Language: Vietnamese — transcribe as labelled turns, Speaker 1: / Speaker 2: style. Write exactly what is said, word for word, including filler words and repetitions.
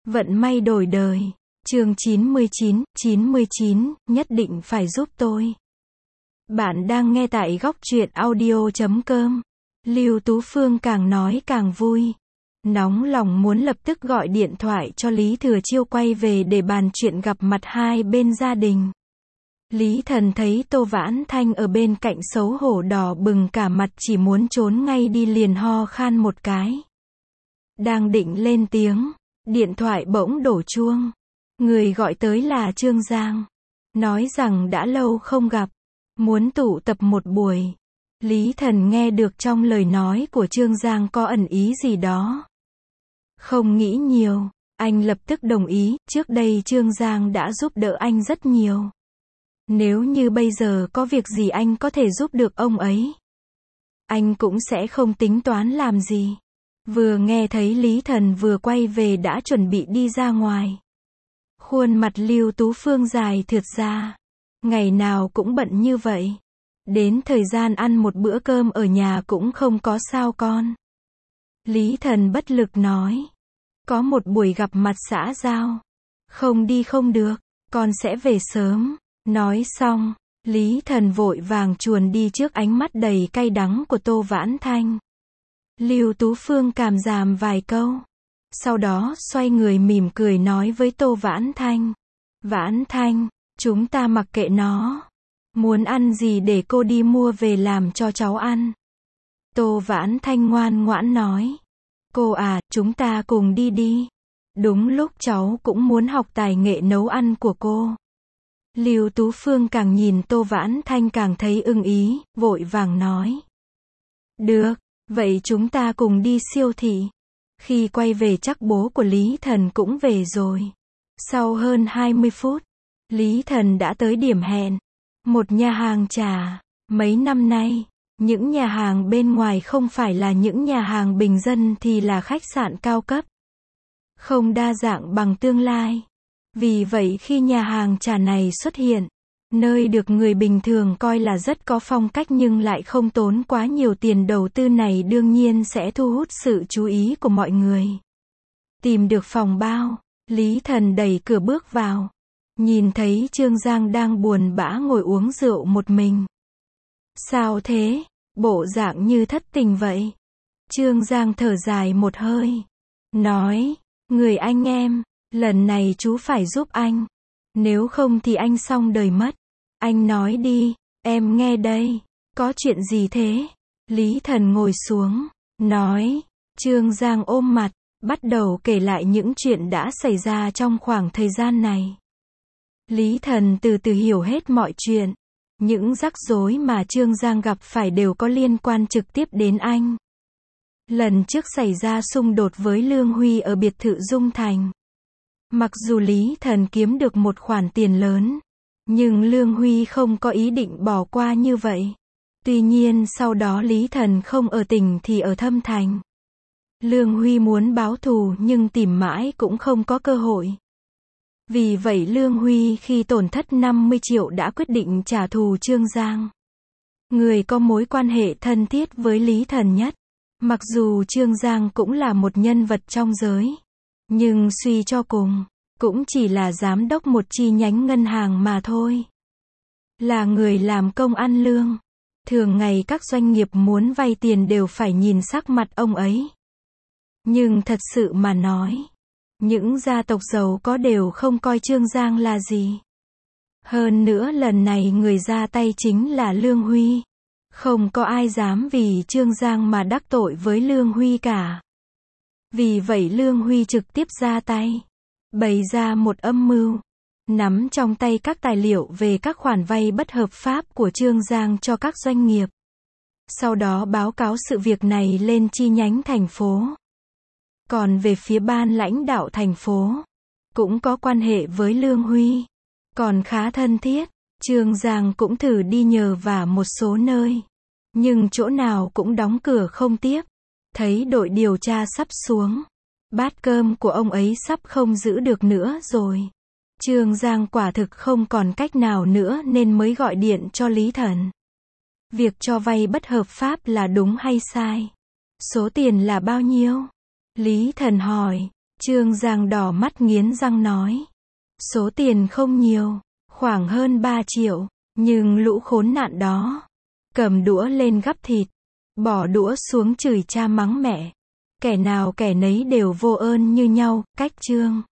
Speaker 1: Vận may đổi đời. Chương chín mươi chín, chín mươi chín, nhất định phải giúp tôi. Bạn đang nghe tại góc truyện audio chấm com. Lưu Tú Phương càng nói càng vui. Nóng lòng muốn lập tức gọi điện thoại cho Lý Thừa Chiêu quay về để bàn chuyện gặp mặt hai bên gia đình. Lý Thần thấy Tô Vãn Thanh ở bên cạnh xấu hổ đỏ bừng cả mặt chỉ muốn trốn ngay đi liền ho khan một cái. Đang định lên tiếng, điện thoại bỗng đổ chuông. Người gọi tới là Trương Giang. Nói rằng đã lâu không gặp, muốn tụ tập một buổi. Lý Thần nghe được trong lời nói của Trương Giang có ẩn ý gì đó. Không nghĩ nhiều, anh lập tức đồng ý, trước đây Trương Giang đã giúp đỡ anh rất nhiều. Nếu như bây giờ có việc gì anh có thể giúp được ông ấy, anh cũng sẽ không tính toán làm gì. Vừa nghe thấy Lý Thần vừa quay về đã chuẩn bị đi ra ngoài. Khuôn mặt Lưu Tú Phương dài thượt ra. Ngày nào cũng bận như vậy. Đến thời gian ăn một bữa cơm ở nhà cũng không có sao con. Lý Thần bất lực nói. Có một buổi gặp mặt xã giao. Không đi không được, con sẽ về sớm. Nói xong, Lý Thần vội vàng chuồn đi trước ánh mắt đầy cay đắng của Tô Vãn Thanh. Lưu Tú Phương cảm giảm vài câu. Sau đó xoay người mỉm cười nói với Tô Vãn Thanh. Vãn Thanh, chúng ta mặc kệ nó. Muốn ăn gì để cô đi mua về làm cho cháu ăn. Tô Vãn Thanh ngoan ngoãn nói. Cô à, chúng ta cùng đi đi. Đúng lúc cháu cũng muốn học tài nghệ nấu ăn của cô. Lưu Tú Phương càng nhìn Tô Vãn Thanh càng thấy ưng ý, vội vàng nói. Được, vậy chúng ta cùng đi siêu thị. Khi quay về chắc bố của Lý Thần cũng về rồi. Sau hơn hai mươi phút, Lý Thần đã tới điểm hẹn. Một nhà hàng trà. Mấy năm nay, những nhà hàng bên ngoài không phải là những nhà hàng bình dân thì là khách sạn cao cấp. Không đa dạng bằng tương lai. Vì vậy khi nhà hàng trà này xuất hiện, nơi được người bình thường coi là rất có phong cách nhưng lại không tốn quá nhiều tiền đầu tư này đương nhiên sẽ thu hút sự chú ý của mọi người. Tìm được phòng bao, Lý Thần đẩy cửa bước vào. Nhìn thấy Trương Giang đang buồn bã ngồi uống rượu một mình. Sao thế? Bộ dạng như thất tình vậy. Trương Giang thở dài một hơi. Nói, người anh em, lần này chú phải giúp anh. Nếu không thì anh xong đời mất. Anh nói đi, em nghe đây. Có chuyện gì thế? Lý Thần ngồi xuống, nói. Trương Giang ôm mặt, bắt đầu kể lại những chuyện đã xảy ra trong khoảng thời gian này. Lý Thần từ từ hiểu hết mọi chuyện. Những rắc rối mà Trương Giang gặp phải đều có liên quan trực tiếp đến anh. Lần trước xảy ra xung đột với Lương Huy ở biệt thự Dung Thành. Mặc dù Lý Thần kiếm được một khoản tiền lớn, nhưng Lương Huy không có ý định bỏ qua như vậy. Tuy nhiên sau đó Lý Thần không ở tỉnh thì ở Thâm Thành. Lương Huy muốn báo thù nhưng tìm mãi cũng không có cơ hội. Vì vậy Lương Huy khi tổn thất năm mươi triệu đã quyết định trả thù Trương Giang. Người có mối quan hệ thân thiết với Lý Thần nhất. Mặc dù Trương Giang cũng là một nhân vật trong giới. Nhưng suy cho cùng, cũng chỉ là giám đốc một chi nhánh ngân hàng mà thôi. Là người làm công ăn lương. Thường ngày các doanh nghiệp muốn vay tiền đều phải nhìn sắc mặt ông ấy. Nhưng thật sự mà nói, những gia tộc giàu có đều không coi Trương Giang là gì. Hơn nữa lần này người ra tay chính là Lương Huy. Không có ai dám vì Trương Giang mà đắc tội với Lương Huy cả. Vì vậy Lương Huy trực tiếp ra tay, bày ra một âm mưu, nắm trong tay các tài liệu về các khoản vay bất hợp pháp của Trương Giang cho các doanh nghiệp. Sau đó báo cáo sự việc này lên chi nhánh thành phố. Còn về phía ban lãnh đạo thành phố, cũng có quan hệ với Lương Huy, còn khá thân thiết. Trương Giang cũng thử đi nhờ vả một số nơi, nhưng chỗ nào cũng đóng cửa không tiếp. Thấy đội điều tra sắp xuống, bát cơm của ông ấy sắp không giữ được nữa rồi. Trương Giang quả thực không còn cách nào nữa nên mới gọi điện cho Lý Thần. Việc cho vay bất hợp pháp là đúng hay sai? Số tiền là bao nhiêu? Lý Thần hỏi. Trương Giang đỏ mắt nghiến răng nói. Số tiền không nhiều, khoảng hơn ba triệu, nhưng lũ khốn nạn đó, cầm đũa lên gắp thịt, bỏ đũa xuống chửi cha mắng mẹ. Kẻ nào kẻ nấy đều vô ơn như nhau, cách Trương